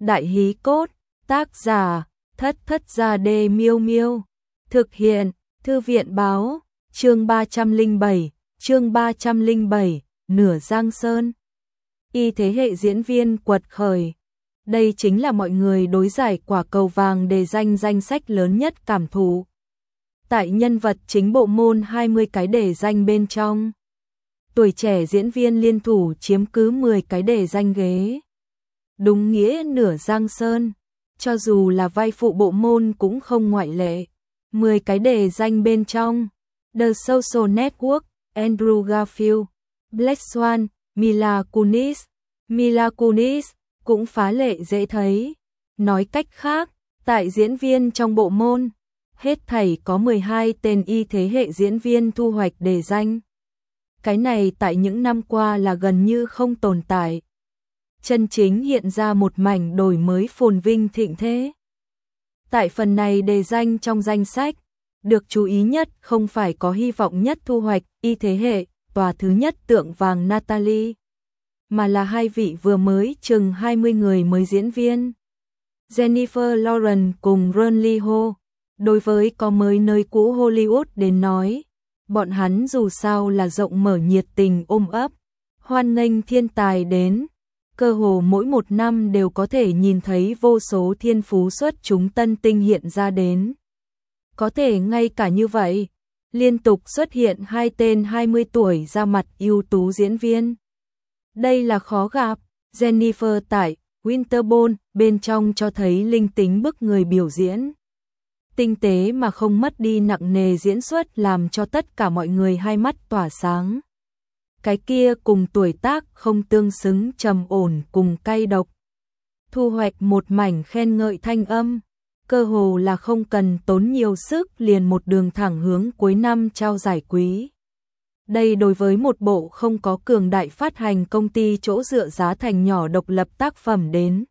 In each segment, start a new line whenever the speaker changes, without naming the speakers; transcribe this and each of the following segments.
Đại hí cốt, tác giả, Thất Thất Gia Đê Miêu Miêu. Thực hiện, Thư viện báo, chương 307, Nửa Giang Sơn. Y thế hệ diễn viên quật khởi. Đây chính là mọi người đối giải quả cầu vàng đề danh sách lớn nhất cảm thụ. Tại nhân vật chính bộ môn 20 cái đề danh bên trong. Tuổi trẻ diễn viên liên thủ chiếm cứ 10 cái đề danh ghế. Đúng nghĩa nửa Giang Sơn, cho dù là vai phụ bộ môn cũng không ngoại lệ. 10 cái đề danh bên trong, The Social Network, Andrew Garfield, Black Swan, Mila Kunis cũng phá lệ dễ thấy. Nói cách khác, tại diễn viên trong bộ môn, hết thảy có 12 tên y thế hệ diễn viên thu hoạch đề danh. Cái này tại những năm qua là gần như không tồn tại. Chân chính hiện ra một mảnh đổi mới phồn vinh thịnh thế. Tại phần này đề danh trong danh sách, được chú ý nhất không phải có hy vọng nhất thu hoạch y thế hệ, tòa thứ nhất tượng vàng Natalie, mà là hai vị vừa mới chừng 20 người mới diễn viên. Jennifer Lawrence cùng Ron Lee Ho. Đối với có mới nơi cũ Hollywood đến nói, bọn hắn dù sao là rộng mở nhiệt tình ôm ấp, hoan nghênh thiên tài đến. Cơ hồ mỗi một năm đều có thể nhìn thấy vô số thiên phú xuất chúng tân tinh hiện ra đến. Có thể ngay cả như vậy, liên tục xuất hiện hai tên 20 tuổi ra mặt ưu tú diễn viên. Đây là khó gặp. Jennifer tại Winterborn bên trong cho thấy linh tính bức người biểu diễn. Tinh tế mà không mất đi nặng nề diễn xuất làm cho tất cả mọi người hai mắt tỏa sáng. Cái kia cùng tuổi tác không tương xứng trầm ổn cùng cay độc. Thu hoạch một mảnh khen ngợi thanh âm, cơ hồ là không cần tốn nhiều sức liền một đường thẳng hướng cuối năm trao giải quý. Đây đối với một bộ không có cường đại phát hành công ty chỗ dựa giá thành nhỏ độc lập tác phẩm đến.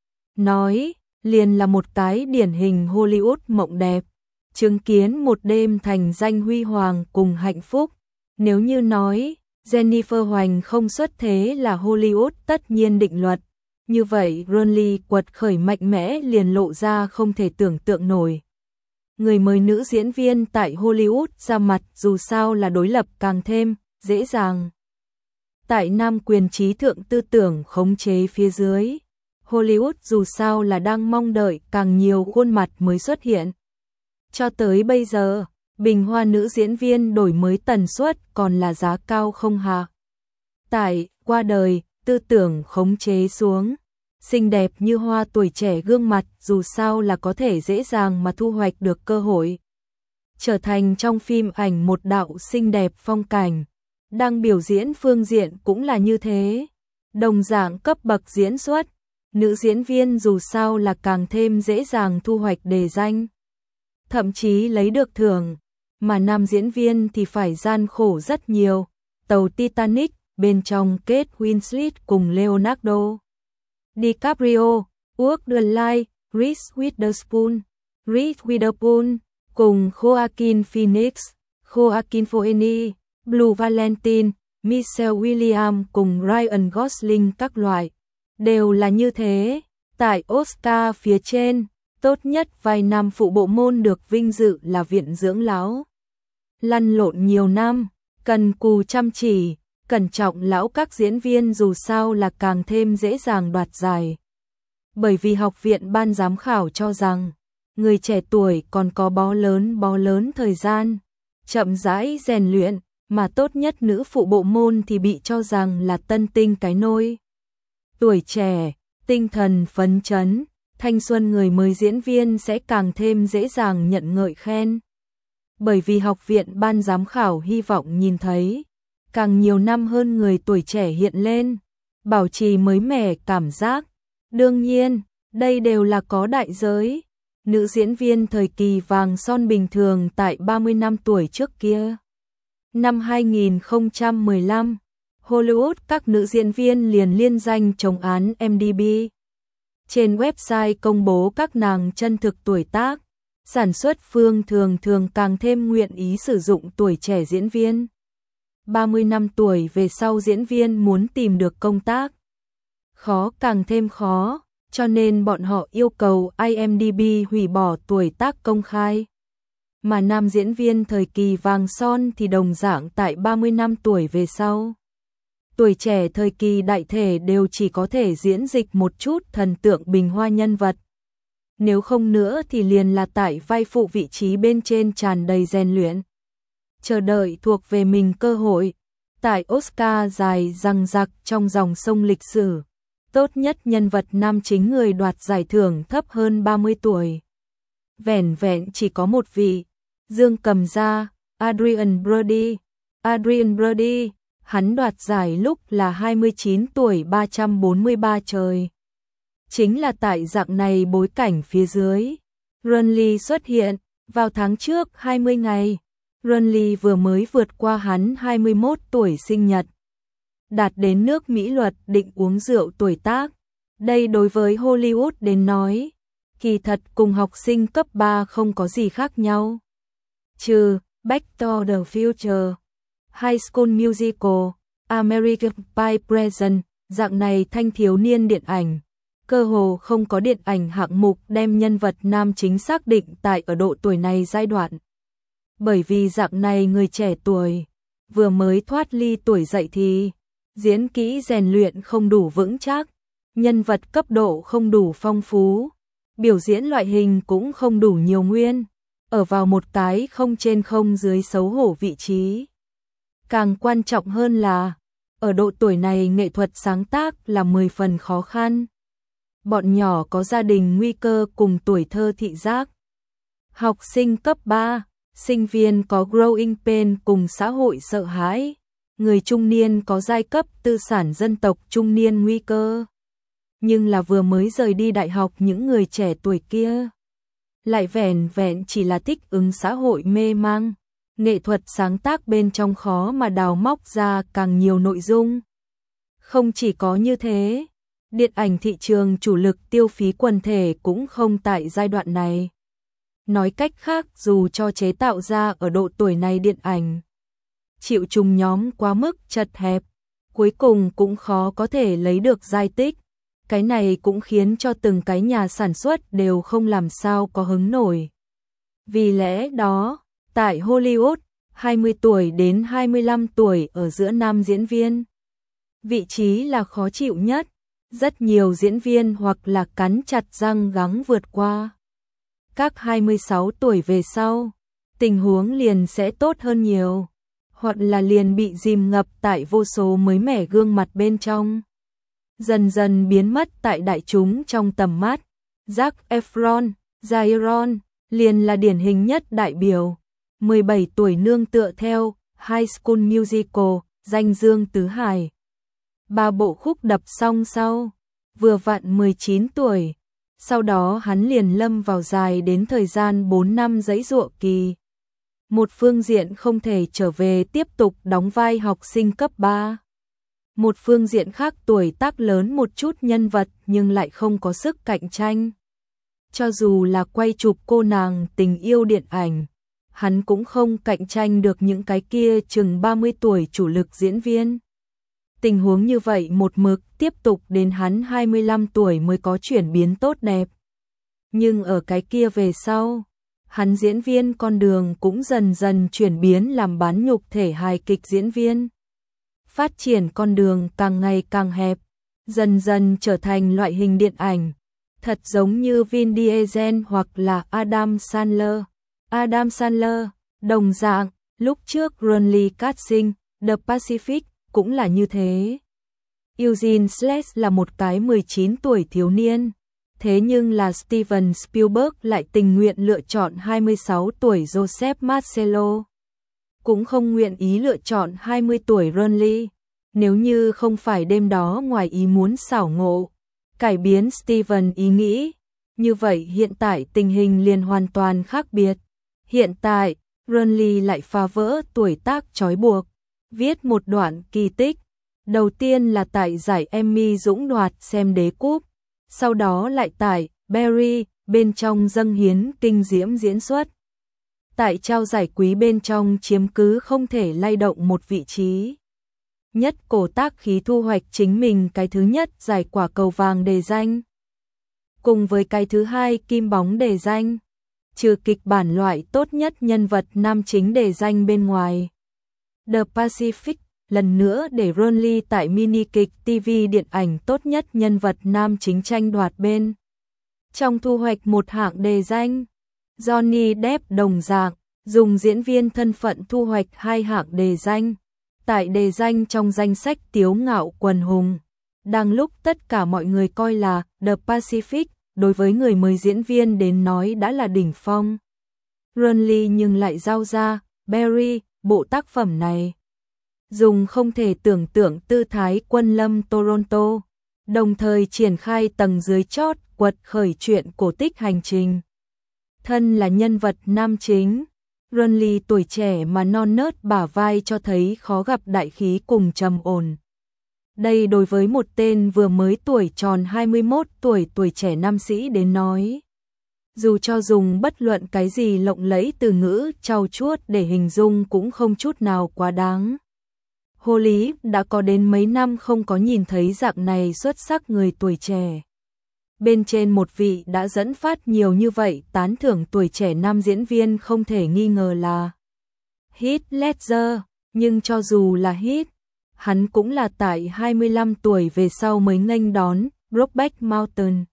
Nói, liền là một cái điển hình Hollywood mộng đẹp, chứng kiến một đêm thành danh huy hoàng cùng hạnh phúc. Nếu như nói, Jennifer Hoành không xuất thế là Hollywood tất nhiên định luật, như vậy Ron Lee quật khởi mạnh mẽ liền lộ ra không thể tưởng tượng nổi. Người mới nữ diễn viên tại Hollywood ra mặt dù sao là đối lập càng thêm dễ dàng. Tại nam quyền trí thượng tư tưởng khống chế phía dưới, Hollywood dù sao là đang mong đợi càng nhiều khuôn mặt mới xuất hiện. Cho tới bây giờ, bình hoa nữ diễn viên đổi mới tần suất còn là giá cao không hạ. Tại qua đời, tư tưởng khống chế xuống, xinh đẹp như hoa tuổi trẻ gương mặt dù sao là có thể dễ dàng mà thu hoạch được cơ hội. Trở thành trong phim ảnh một đạo xinh đẹp phong cảnh, đang biểu diễn phương diện cũng là như thế. Đồng dạng cấp bậc diễn xuất, nữ diễn viên dù sao là càng thêm dễ dàng thu hoạch đề danh, thậm chí lấy được thưởng, mà nam diễn viên thì phải gian khổ rất nhiều. Tàu Titanic bên trong Kate Winslet cùng Leonardo DiCaprio, Ursula Andress, Reese Witherspoon cùng Joaquin Phoenix, Joaquin Phoenix, Blue Valentine, Michelle Williams cùng Ryan Gosling các loại, đều là như thế. Tại Oscar phía trên, tốt nhất vai nam phụ bộ môn được vinh dự là viện dưỡng lão. Lăn lộn nhiều năm, cần cù chăm chỉ, cẩn trọng lão các diễn viên dù sao là càng thêm dễ dàng đoạt giải. Bởi vì học viện ban giám khảo cho rằng, người trẻ tuổi còn có bó lớn thời gian, chậm rãi rèn luyện, mà tốt nhất nữ phụ bộ môn thì bị cho rằng là tân tinh cái nôi. Tuổi trẻ, tinh thần phấn chấn, thanh xuân người mới diễn viên sẽ càng thêm dễ dàng nhận ngợi khen. Bởi vì học viện ban giám khảo hy vọng nhìn thấy càng nhiều năm hơn người tuổi trẻ hiện lên, bảo trì mới mẻ cảm giác. Đương nhiên, đây đều là có đại giới. Nữ diễn viên thời kỳ vàng son bình thường tại 30 năm tuổi trước kia. Năm 2015, Hollywood các nữ diễn viên liền liên danh chống án IMDb. Trên website công bố các nàng chân thực tuổi tác, sản xuất phương thường càng thêm nguyện ý sử dụng tuổi trẻ diễn viên. 30 năm tuổi về sau diễn viên muốn tìm được công tác, khó càng thêm khó, cho nên bọn họ yêu cầu IMDb hủy bỏ tuổi tác công khai. Mà nam diễn viên thời kỳ vàng son thì đồng dạng tại 30 năm tuổi về sau. Tuổi trẻ thời kỳ đại thể đều chỉ có thể diễn dịch một chút thần tượng bình hoa nhân vật. Nếu không nữa thì liền là tại vai phụ vị trí bên trên tràn đầy rèn luyện. Chờ đợi thuộc về mình cơ hội. Tại Oscar dài dằng dặc trong dòng sông lịch sử, tốt nhất nhân vật nam chính người đoạt giải thưởng thấp hơn 30 tuổi. Vẻn vẹn chỉ có một vị, Dương Cầm Gia, Adrian Brody. Adrian Brody, hắn đoạt giải lúc là 29 tuổi 343 trời. Chính là tại dạng này bối cảnh phía dưới, Renly xuất hiện, vào tháng trước 20 ngày. Renly vừa mới vượt qua hắn 21 tuổi sinh nhật, đạt đến nước Mỹ luật định uống rượu tuổi tác. Đây đối với Hollywood đến nói, kỳ thật cùng học sinh cấp 3 không có gì khác nhau. Trừ Back to the Future, High School Musical, American Pie Present, dạng này thanh thiếu niên điện ảnh. Cơ hồ không có điện ảnh hạng mục đem nhân vật nam chính xác định tại ở độ tuổi này giai đoạn. Bởi vì dạng này người trẻ tuổi, vừa mới thoát ly tuổi dậy thì, diễn kỹ rèn luyện không đủ vững chắc, nhân vật cấp độ không đủ phong phú, biểu diễn loại hình cũng không đủ nhiều nguyên, ở vào một cái không trên không dưới xấu hổ vị trí. Càng quan trọng hơn là, ở độ tuổi này nghệ thuật sáng tác là 10 phần khó khăn. Bọn nhỏ có gia đình nguy cơ cùng tuổi thơ thị giác. Học sinh cấp 3, sinh viên có growing pain cùng xã hội sợ hãi. Người trung niên có giai cấp tư sản dân tộc trung niên nguy cơ. Nhưng là vừa mới rời đi đại học những người trẻ tuổi kia, lại vẻn vẹn chỉ là thích ứng xã hội mê mang. Nghệ thuật sáng tác bên trong khó mà đào móc ra càng nhiều nội dung. Không chỉ có như thế, điện ảnh thị trường chủ lực tiêu phí quần thể cũng không tại giai đoạn này. Nói cách khác, dù cho chế tạo ra ở độ tuổi này điện ảnh, chịu trùng nhóm quá mức chật hẹp, cuối cùng cũng khó có thể lấy được giai tích. Cái này cũng khiến cho từng cái nhà sản xuất đều không làm sao có hứng nổi. Vì lẽ đó, tại Hollywood, 20 tuổi đến 25 tuổi ở giữa nam diễn viên, vị trí là khó chịu nhất. Rất nhiều diễn viên hoặc là cắn chặt răng gắng vượt qua. Các 26 tuổi về sau, tình huống liền sẽ tốt hơn nhiều, hoặc là liền bị dìm ngập tại vô số mới mẻ gương mặt bên trong. Dần dần biến mất tại đại chúng trong tầm mắt. Zac Efron, Zac liền là điển hình nhất đại biểu. 17 tuổi nương tựa theo High School Musical, danh dương tứ hải. 3 bộ khúc đập xong sau, vừa vặn 19 tuổi. Sau đó hắn liền lâm vào dài đến thời gian 4 năm giãy giụa kỳ. Một phương diện không thể trở về tiếp tục đóng vai học sinh cấp 3. Một phương diện khác tuổi tác lớn một chút nhân vật nhưng lại không có sức cạnh tranh. Cho dù là quay chụp cô nàng tình yêu điện ảnh, hắn cũng không cạnh tranh được những cái kia chừng 30 tuổi chủ lực diễn viên. Tình huống như vậy một mực tiếp tục đến hắn 25 tuổi mới có chuyển biến tốt đẹp. Nhưng ở cái kia về sau, hắn diễn viên con đường cũng dần dần chuyển biến làm bán nhục thể hài kịch diễn viên. Phát triển con đường càng ngày càng hẹp, dần dần trở thành loại hình điện ảnh, thật giống như Vin Diesel hoặc là Adam Sandler. Adam Sandler, đồng dạng, lúc trước Ronnie Casting, The Pacific, cũng là như thế. Eugene Sledge là một cái 19 tuổi thiếu niên, thế nhưng là Steven Spielberg lại tình nguyện lựa chọn 26 tuổi Joseph Marcello, cũng không nguyện ý lựa chọn 20 tuổi Ronnie. Nếu như không phải đêm đó ngoài ý muốn xảo ngộ, cải biến Steven ý nghĩ, như vậy hiện tại tình hình liền hoàn toàn khác biệt. Hiện tại, Ronnie lại phá vỡ tuổi tác trói buộc, viết một đoạn kỳ tích. Đầu tiên là tại giải Emmy dũng đoạt xem đế cúp, sau đó lại tại Barry bên trong dâng hiến kinh diễm diễn xuất. Tại trao giải quý bên trong chiếm cứ không thể lay động một vị trí. Nhất cổ tác khí thu hoạch chính mình cái thứ nhất giải quả cầu vàng đề danh. cùng với cái thứ hai kim bóng đề danh, trừ kịch bản loại tốt nhất nhân vật nam chính đề danh bên ngoài. The Pacific lần nữa để Ron Lee tại mini kịch TV điện ảnh tốt nhất nhân vật nam chính tranh đoạt bên trong thu hoạch một hạng đề danh. Johnny Depp đồng dạng dùng diễn viên thân phận thu hoạch hai hạng đề danh. Tại đề danh trong danh sách Tiếu Ngạo Quần Hùng, đang lúc tất cả mọi người coi là The Pacific, đối với người mới diễn viên đến nói đã là đỉnh phong. Ron Lee nhưng lại giao ra Barry, bộ tác phẩm này dùng không thể tưởng tượng tư thái quân lâm Toronto, đồng thời triển khai tầng dưới chót quật khởi chuyện cổ tích hành trình. Thân là nhân vật nam chính, Ron Lee tuổi trẻ mà non nớt bả vai cho thấy khó gặp đại khí cùng trầm ổn. Đây đối với một tên vừa mới tuổi tròn 21 tuổi trẻ nam sĩ đến nói. Dù cho dùng bất luận cái gì lộng lẫy từ ngữ trau chuốt để hình dung cũng không chút nào quá đáng. Holly đã có đến mấy năm không có nhìn thấy dạng này xuất sắc người tuổi trẻ. Bên trên một vị đã dẫn phát nhiều như vậy tán thưởng tuổi trẻ nam diễn viên không thể nghi ngờ là Heath Ledger, nhưng cho dù là Heath, hắn cũng là tại 25 tuổi về sau mới nghênh đón Brokeback Mountain.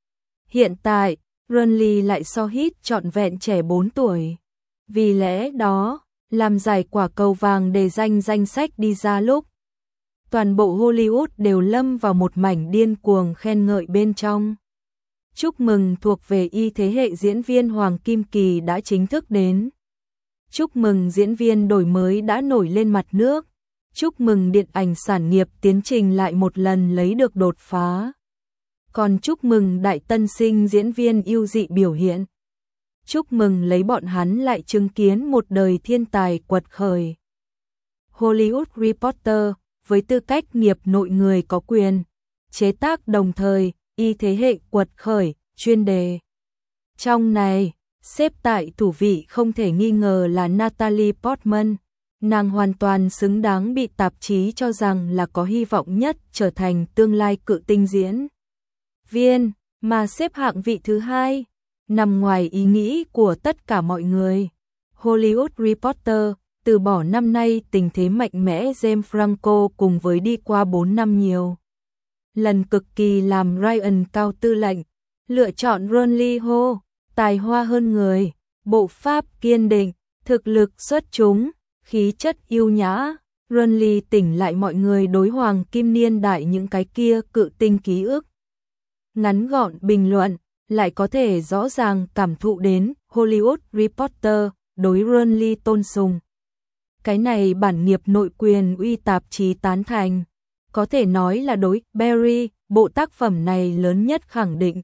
Hiện tại, Ron Lee lại so Heath trọn vẹn trẻ 4 tuổi. Vì lẽ đó, làm giải quả cầu vàng để danh sách đi ra lúc toàn bộ Hollywood đều lâm vào một mảnh điên cuồng khen ngợi bên trong. Chúc mừng thuộc về y thế hệ diễn viên Hoàng Kim Kỳ đã chính thức đến. Chúc mừng diễn viên đổi mới đã nổi lên mặt nước. Chúc mừng điện ảnh sản nghiệp tiến trình lại một lần lấy được đột phá. Còn chúc mừng đại tân sinh diễn viên ưu dị biểu hiện. Chúc mừng lấy bọn hắn lại chứng kiến một đời thiên tài quật khởi. Hollywood Reporter, với tư cách nghiệp nội người có quyền chế tác đồng thời, y thế hệ quật khởi, chuyên đề. Trong này, xếp tại thủ vị không thể nghi ngờ là Natalie Portman. Nàng hoàn toàn xứng đáng bị tạp chí cho rằng là có hy vọng nhất trở thành tương lai cự tinh diễn viên, mà xếp hạng vị thứ hai, nằm ngoài ý nghĩ của tất cả mọi người. Hollywood Reporter từ bỏ năm nay tình thế mạnh mẽ James Franco cùng với đi qua 4 năm nhiều lần cực kỳ làm Ryan cao tư lệnh, lựa chọn Ron Lee Ho, tài hoa hơn người, bộ pháp kiên định, thực lực xuất chúng, khí chất yêu nhã. Ron Lee tỉnh lại mọi người đối Hoàng Kim niên đại những cái kia cự tinh ký ức. Ngắn gọn bình luận, lại có thể rõ ràng cảm thụ đến Hollywood Reporter đối Ron Lee tôn sùng. Cái này bản nghiệp nội quyền uy tạp chí tán thành, có thể nói là đối Barry, bộ tác phẩm này lớn nhất khẳng định.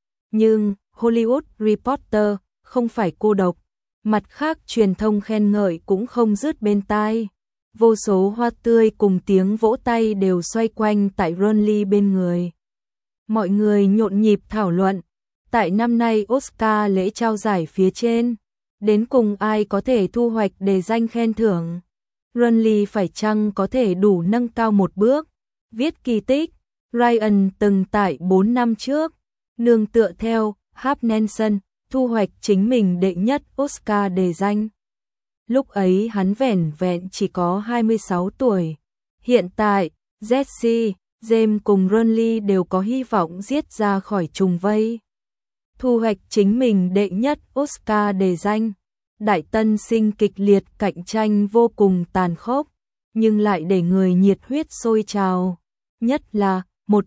Nhưng Hollywood Reporter không phải cô độc, mặt khác truyền thông khen ngợi cũng không dứt bên tai. Vô số hoa tươi cùng tiếng vỗ tay đều xoay quanh tại Ron Lee bên người. Mọi người nhộn nhịp thảo luận, tại năm nay Oscar lễ trao giải phía trên, đến cùng ai có thể thu hoạch đề danh khen thưởng. Ron Lee phải chăng có thể đủ nâng cao một bước, viết kỳ tích. Ryan từng tại 4 năm trước, nương tựa theo Harp Nelson, thu hoạch chính mình đệ nhất Oscar đề danh. Lúc ấy hắn vẻn vẹn chỉ có 26 tuổi. Hiện tại, Jesse, James cùng Ron Lee đều có hy vọng giết ra khỏi trùng vây. Thu hoạch chính mình đệ nhất Oscar đề danh. Đại tân sinh kịch liệt cạnh tranh vô cùng tàn khốc, nhưng lại để người nhiệt huyết sôi trào. Nhất là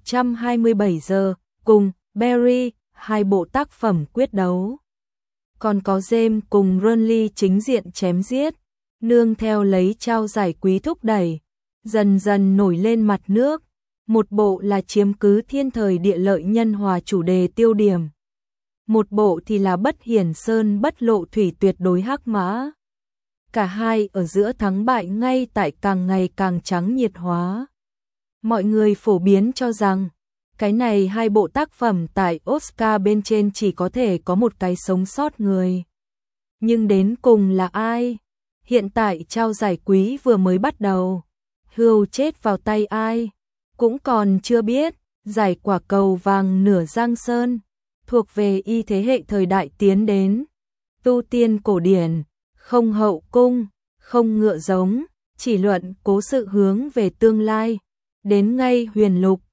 127 giờ cùng Barry, hai bộ tác phẩm quyết đấu. Còn có James cùng Ron Lee chính diện chém giết, nương theo lấy trao giải quý thúc đẩy, dần dần nổi lên mặt nước. Một bộ là chiếm cứ thiên thời địa lợi nhân hòa chủ đề tiêu điểm. Một bộ thì là bất hiển sơn bất lộ thủy tuyệt đối hắc mã. Cả hai ở giữa thắng bại ngay tại càng ngày càng trắng nhiệt hóa. Mọi người phổ biến cho rằng, cái này hai bộ tác phẩm tại Oscar bên trên chỉ có thể có một cái sống sót người. Nhưng đến cùng là ai? Hiện tại trao giải quý vừa mới bắt đầu. Hươu chết vào tay ai? Cũng còn chưa biết. Giải quả cầu vàng nửa giang sơn. thuộc về y thế hệ thời đại tiến đến. Tu tiên cổ điển, không hậu cung, không ngựa giống, chỉ luận cố sự hướng về tương lai. Đến ngay huyền lục,